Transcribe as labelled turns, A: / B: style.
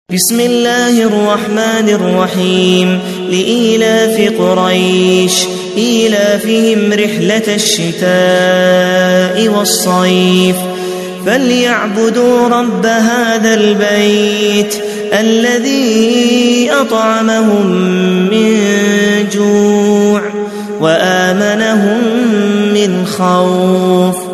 A: بسم الله الرحمن الرحيم. لإيلاف قريش إيلافهم رحلة الشتاء والصيف فليعبدوا رب هذا البيت الذي أطعمهم من جوع وآمنهم من خوف.